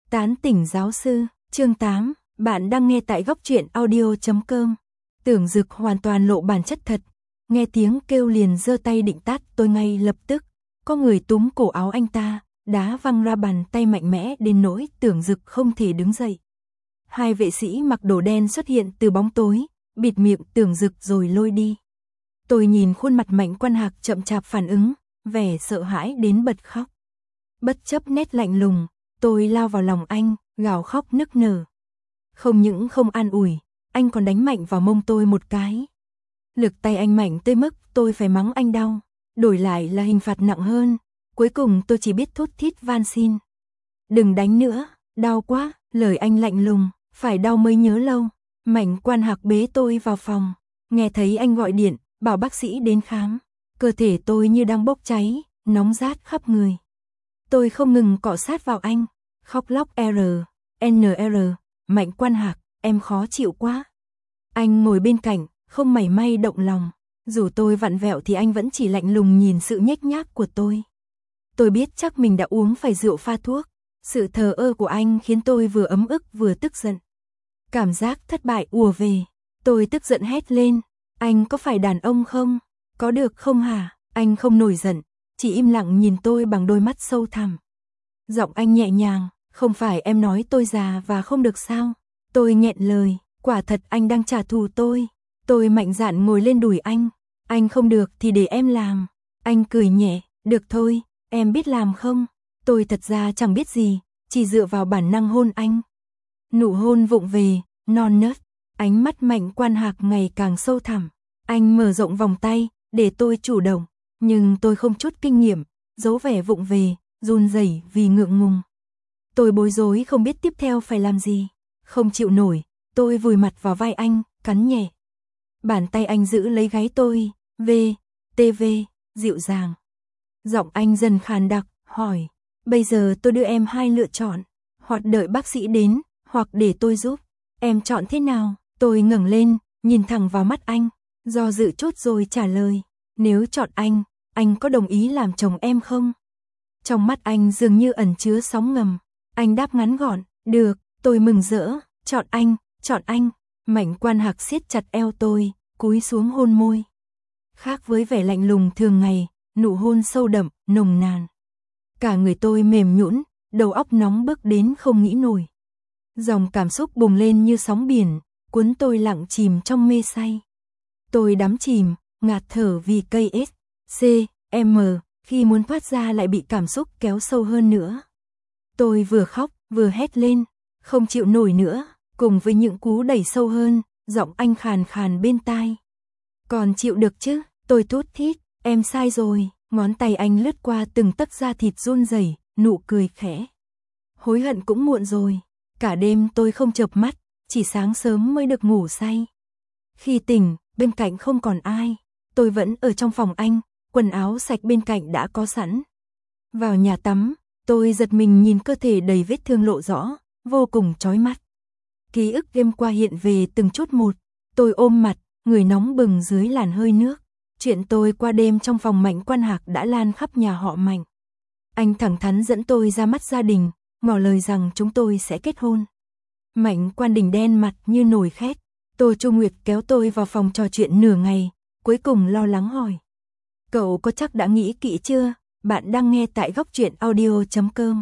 Tán tỉnh giáo sư, chương 8, bạn đang nghe tại góc truyện audio.com. Tưởng Dực hoàn toàn lộ bản chất thật, nghe tiếng kêu liền giơ tay định tát tôi ngay lập tức, có người túm cổ áo anh ta, đá văng ra bàn tay mạnh mẽ đến nỗi Tưởng Dực không thể đứng dậy. Hai vệ sĩ mặc đồ đen xuất hiện từ bóng tối, bịt miệng Tưởng Dực rồi lôi đi. Tôi nhìn khuôn mặt Mạnh Quan Hạc chậm chạp phản ứng, vẻ sợ hãi đến bật khóc. Bất chấp nét lạnh lùng, tôi lao vào lòng anh, gào khóc nức nở. Không những không an ủi, anh còn đánh mạnh vào mông tôi một cái. Lực tay anh mạnh tới mức tôi phải mắng anh đau, đổi lại là hình phạt nặng hơn. Cuối cùng tôi chỉ biết thút thít van xin. Đừng đánh nữa, đau quá, lời anh lạnh lùng, phải đau mới nhớ lâu. Mạnh Quan Hạc bế tôi vào phòng, nghe thấy anh gọi điện, bảo bác sĩ đến khám. Cơ thể tôi như đang bốc cháy, nóng rát khắp người. Tôi không ngừng cọ sát vào anh, khóc lóc NR, Mạnh Quan Hạc, em khó chịu quá. Anh ngồi bên cạnh, không mảy may động lòng. Dù tôi vặn vẹo thì anh vẫn chỉ lạnh lùng nhìn sự nhếch nhác của tôi. Tôi biết chắc mình đã uống phải rượu pha thuốc. Sự thờ ơ của anh khiến tôi vừa ấm ức vừa tức giận. Cảm giác thất bại ùa về. Tôi tức giận hét lên. Anh có phải đàn ông không? Có được không hả? Anh không nổi giận, chỉ im lặng nhìn tôi bằng đôi mắt sâu thẳm. Giọng anh nhẹ nhàng, không phải em nói tôi già và không được sao? Tôi nghẹn lời, quả thật anh đang trả thù tôi. Tôi mạnh dạn ngồi lên đùi anh không được thì để em làm. Anh cười nhẹ, được thôi, em biết làm không? Tôi thật ra chẳng biết gì, chỉ dựa vào bản năng hôn anh. Nụ hôn vụng về, non nớt, ánh mắt Mạnh Quan Hạc ngày càng sâu thẳm. Anh mở rộng vòng tay, để tôi chủ động, nhưng tôi không chút kinh nghiệm, giấu vẻ vụng về, run rẩy vì ngượng ngùng. Tôi bối rối không biết tiếp theo phải làm gì, không chịu nổi, tôi vùi mặt vào vai anh, cắn nhẹ. Bàn tay anh giữ lấy gáy tôi, TV, dịu dàng. Giọng anh dần khàn đặc, hỏi, bây giờ tôi đưa em hai lựa chọn, hoặc đợi bác sĩ đến, hoặc để tôi giúp. Em chọn thế nào? Tôi ngẩng lên, nhìn thẳng vào mắt anh, do dự chút rồi trả lời. Nếu chọn anh có đồng ý làm chồng em không? Trong mắt anh dường như ẩn chứa sóng ngầm. Anh đáp ngắn gọn, được, tôi mừng rỡ, chọn anh. Mạnh Quan Hạc siết chặt eo tôi, cúi xuống hôn môi. Khác với vẻ lạnh lùng thường ngày, nụ hôn sâu đậm, nồng nàn. Cả người tôi mềm nhũn, đầu óc nóng bức đến không nghĩ nổi. Dòng cảm xúc bùng lên như sóng biển, cuốn tôi lặng chìm trong mê say. Tôi đắm chìm, ngạt thở vì cây SCM, khi muốn thoát ra lại bị cảm xúc kéo sâu hơn nữa. Tôi vừa khóc, vừa hét lên, không chịu nổi nữa, cùng với những cú đẩy sâu hơn, giọng anh khàn khàn bên tai. Còn chịu được chứ? Tôi thút thít, em sai rồi, ngón tay anh lướt qua từng tấc da thịt run rẩy, nụ cười khẽ. Hối hận cũng muộn rồi, cả đêm tôi không chợp mắt, chỉ sáng sớm mới được ngủ say. Khi tỉnh, bên cạnh không còn ai, tôi vẫn ở trong phòng anh, quần áo sạch bên cạnh đã có sẵn. Vào nhà tắm, tôi giật mình nhìn cơ thể đầy vết thương lộ rõ, vô cùng chói mắt. Ký ức đêm qua hiện về từng chút một, tôi ôm mặt, người nóng bừng dưới làn hơi nước. Chuyện tôi qua đêm trong phòng Mạnh Quan Hạc đã lan khắp nhà họ Mạnh. Anh thẳng thắn dẫn tôi ra mắt gia đình, ngỏ lời rằng chúng tôi sẽ kết hôn. Mạnh Quan Đình đen mặt như nồi khét. Tô Chu Nguyệt kéo tôi vào phòng trò chuyện nửa ngày, cuối cùng lo lắng hỏi. Cậu có chắc đã nghĩ kỹ chưa? Bạn đang nghe tại góc truyện audio.com.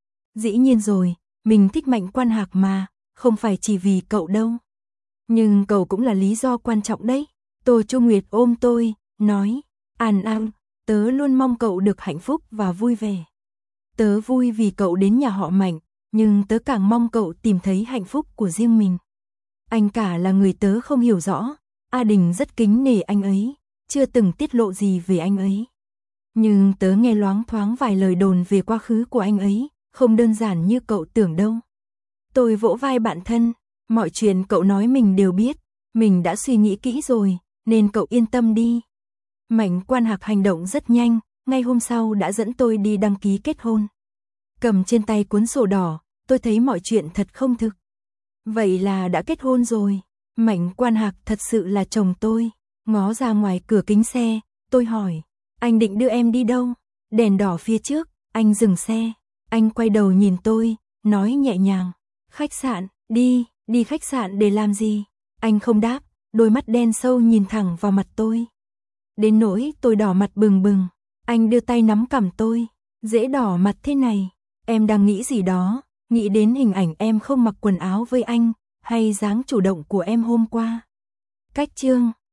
Dĩ nhiên rồi, mình thích Mạnh Quan Hạc mà, không phải chỉ vì cậu đâu. Nhưng cậu cũng là lý do quan trọng đấy. Tô Chu Nguyệt ôm tôi, nói, An, tớ luôn mong cậu được hạnh phúc và vui vẻ. Tớ vui vì cậu đến nhà họ Mạnh, nhưng tớ càng mong cậu tìm thấy hạnh phúc của riêng mình. Anh cả là người tớ không hiểu rõ, A Đình rất kính nể anh ấy, chưa từng tiết lộ gì về anh ấy. Nhưng tớ nghe loáng thoáng vài lời đồn về quá khứ của anh ấy, không đơn giản như cậu tưởng đâu. Tôi vỗ vai bạn thân, mọi chuyện cậu nói mình đều biết, mình đã suy nghĩ kỹ rồi, nên cậu yên tâm đi. Mạnh Quan Hạc hành động rất nhanh, ngay hôm sau đã dẫn tôi đi đăng ký kết hôn. Cầm trên tay cuốn sổ đỏ, tôi thấy mọi chuyện thật không thực. Vậy là đã kết hôn rồi, Mạnh Quan Hạc thật sự là chồng tôi. Ngó ra ngoài cửa kính xe, tôi hỏi, anh định đưa em đi đâu? Đèn đỏ phía trước, anh dừng xe. Anh quay đầu nhìn tôi, nói nhẹ nhàng. Khách sạn, đi khách sạn để làm gì? Anh không đáp, đôi mắt đen sâu nhìn thẳng vào mặt tôi. Đến nỗi tôi đỏ mặt bừng bừng, anh đưa tay nắm cằm tôi. Dễ đỏ mặt thế này, em đang nghĩ gì đó, nghĩ đến hình ảnh em không mặc quần áo với anh, hay dáng chủ động của em hôm qua. Cách chương